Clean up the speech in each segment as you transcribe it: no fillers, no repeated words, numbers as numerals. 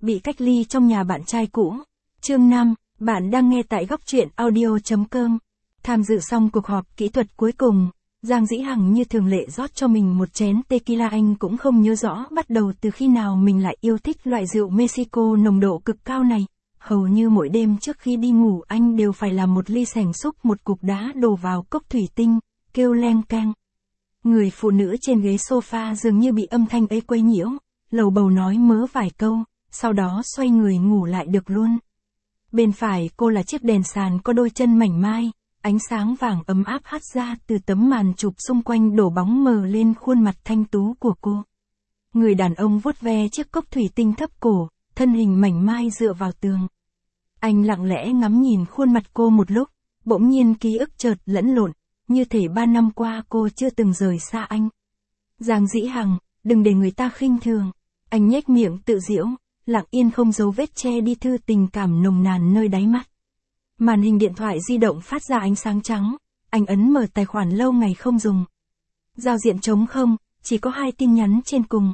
bị cách ly trong nhà bạn trai cũ. Chương 5, bạn đang nghe tại góc truyện audio.com. Tham dự xong cuộc họp kỹ thuật cuối cùng, Giang Dĩ Hằng như thường lệ rót cho mình một chén tequila. Anh cũng không nhớ rõ bắt đầu từ khi nào mình lại yêu thích loại rượu Mexico nồng độ cực cao này. Hầu như mỗi đêm trước khi đi ngủ anh đều phải làm một ly sành xúc một cục đá đổ vào cốc thủy tinh, kêu leng keng. Người phụ nữ trên ghế sofa dường như bị âm thanh ấy quấy nhiễu, lầu bầu nói mớ vài câu, sau đó xoay người ngủ lại được luôn. Bên phải cô là chiếc đèn sàn có đôi chân mảnh mai, ánh sáng vàng ấm áp hắt ra từ tấm màn chụp xung quanh đổ bóng mờ lên khuôn mặt thanh tú của cô. Người đàn ông vuốt ve chiếc cốc thủy tinh thấp cổ, thân hình mảnh mai dựa vào tường. Anh lặng lẽ ngắm nhìn khuôn mặt cô một lúc, bỗng nhiên ký ức chợt lẫn lộn, như thể 3 năm qua cô chưa từng rời xa anh. Giang Dĩ Hằng, đừng để người ta khinh thường. Anh nhếch miệng tự giễu, lặng yên không giấu vết che đi thư tình cảm nồng nàn nơi đáy mắt. Màn hình điện thoại di động phát ra ánh sáng trắng, anh ấn mở tài khoản lâu ngày không dùng. Giao diện trống không, chỉ có 2 tin nhắn trên cùng.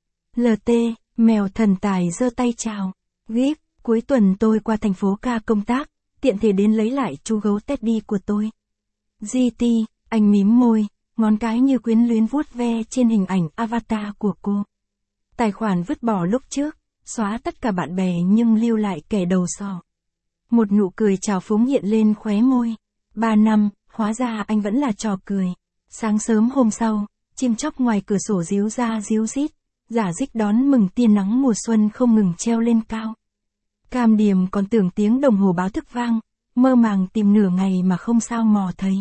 LT, mèo thần tài giơ tay chào. GIF, cuối tuần tôi qua thành phố Ca công tác, tiện thể đến lấy lại chú gấu Teddy của tôi. GT, anh mím môi, ngón cái như quyến luyến vuốt ve trên hình ảnh avatar của cô. Tài khoản vứt bỏ lúc trước, xóa tất cả bạn bè nhưng lưu lại kẻ đầu sò. Một nụ cười trào phúng hiện lên khóe môi. 3 năm, hóa ra anh vẫn là trò cười. Sáng sớm hôm sau, chim chóc ngoài cửa sổ ríu ra ríu rít, rả rích đón mừng tia nắng mùa xuân không ngừng treo lên cao. Cam Điềm còn tưởng tiếng đồng hồ báo thức vang, mơ màng tìm nửa ngày mà không sao mò thấy.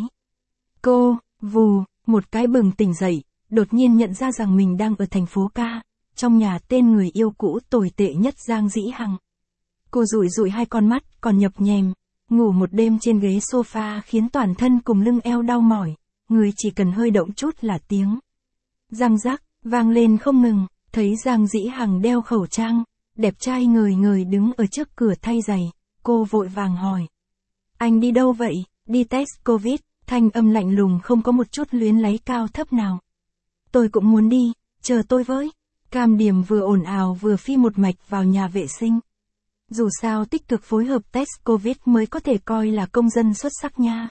Cô, vù, một cái bừng tỉnh dậy, đột nhiên nhận ra rằng mình đang ở thành phố Ca, trong nhà tên người yêu cũ tồi tệ nhất Giang Dĩ Hằng. Cô dụi dụi 2 con mắt, còn nhập nhèm, ngủ một đêm trên ghế sofa khiến toàn thân cùng lưng eo đau mỏi, người chỉ cần hơi động chút là tiếng răng rắc, vang lên không ngừng, thấy Giang Dĩ Hằng đeo khẩu trang, đẹp trai ngời ngời đứng ở trước cửa thay giày, cô vội vàng hỏi. Anh đi đâu vậy? Đi test Covid, thanh âm lạnh lùng không có một chút luyến láy cao thấp nào. Tôi cũng muốn đi, chờ tôi với. Cam Điềm vừa ồn ào vừa phi một mạch vào nhà vệ sinh. Dù sao tích cực phối hợp test Covid mới có thể coi là công dân xuất sắc nha.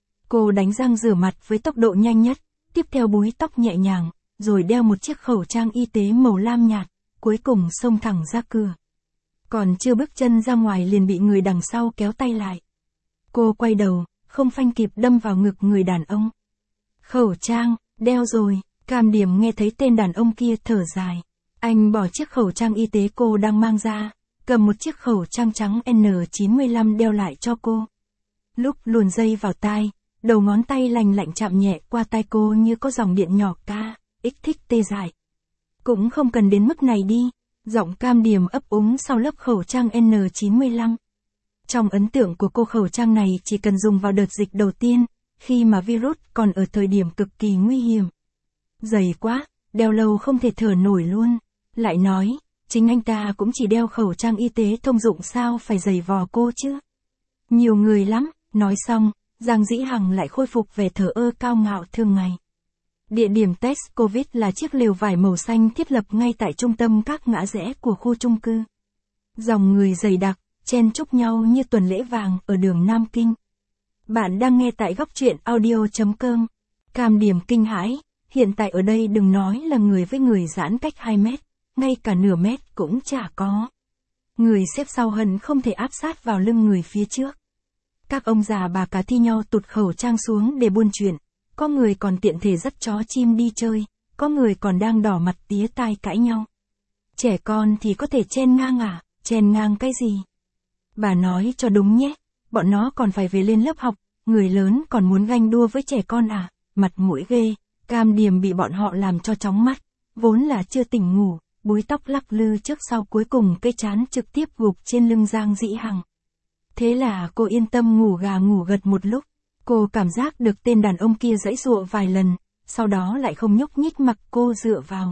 Cô đánh răng rửa mặt với tốc độ nhanh nhất, tiếp theo búi tóc nhẹ nhàng, rồi đeo một chiếc khẩu trang y tế màu lam nhạt, cuối cùng xông thẳng ra cửa. Còn chưa bước chân ra ngoài liền bị người đằng sau kéo tay lại. Cô quay đầu, không phanh kịp đâm vào ngực người đàn ông. Khẩu trang, đeo rồi. Cam Điềm nghe thấy tên đàn ông kia thở dài. Anh bỏ chiếc khẩu trang y tế cô đang mang ra, cầm một chiếc khẩu trang trắng N95 đeo lại cho cô. Lúc luồn dây vào tai, đầu ngón tay lành lạnh chạm nhẹ qua tai cô như có dòng điện nhỏ ca, ích thích tê dại. Cũng không cần đến mức này đi, giọng Cam Điềm ấp úng sau lớp khẩu trang N95. Trong ấn tượng của cô khẩu trang này chỉ cần dùng vào đợt dịch đầu tiên, khi mà virus còn ở thời điểm cực kỳ nguy hiểm. Dày quá, đeo lâu không thể thở nổi luôn. Lại nói, chính anh ta cũng chỉ đeo khẩu trang y tế thông dụng sao phải giày vò cô chứ. Nhiều người lắm, nói xong, Giang Dĩ Hằng lại khôi phục vẻ thờ ơ cao ngạo thường ngày. Địa điểm test Covid là chiếc lều vải màu xanh thiết lập ngay tại trung tâm các ngã rẽ của khu chung cư. Dòng người dày đặc, chen chúc nhau như tuần lễ vàng ở đường Nam Kinh. Bạn đang nghe tại góc truyện audio.com. Cam Điềm kinh hãi, hiện tại ở đây đừng nói là người với người giãn cách 2 mét, ngay cả nửa mét cũng chả có. Người xếp sau hận không thể áp sát vào lưng người phía trước. Các ông già bà cả thi nhau tụt khẩu trang xuống để buôn chuyện, có người còn tiện thể dắt chó chim đi chơi, có người còn đang đỏ mặt tía tai cãi nhau. Trẻ con thì có thể chen ngang à, chen ngang cái gì? Bà nói cho đúng nhé, bọn nó còn phải về lên lớp học, người lớn còn muốn ganh đua với trẻ con à, mặt mũi ghê. Cam Điềm bị bọn họ làm cho chóng mắt, vốn là chưa tỉnh ngủ, búi tóc lắc lư trước sau cuối cùng cái trán trực tiếp gục trên lưng Giang Dĩ Hằng. Thế là cô yên tâm ngủ gà ngủ gật một lúc, cô cảm giác được tên đàn ông kia giãy giụa vài lần, sau đó lại không nhúc nhích mặc cô dựa vào.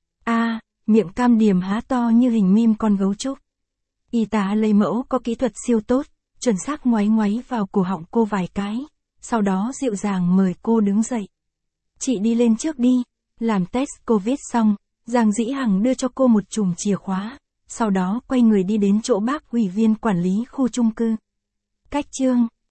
Miệng Cam Điềm há to như hình meme con gấu trúc. Y tá lấy mẫu có kỹ thuật siêu tốt, chuẩn xác ngoáy ngoáy vào cổ họng cô vài cái, sau đó dịu dàng mời cô đứng dậy. Chị đi lên trước đi. Làm test Covid xong, Giang Dĩ Hằng đưa cho cô một chùm chìa khóa, sau đó quay người đi đến chỗ bác ủy viên quản lý khu chung cư. Cách chương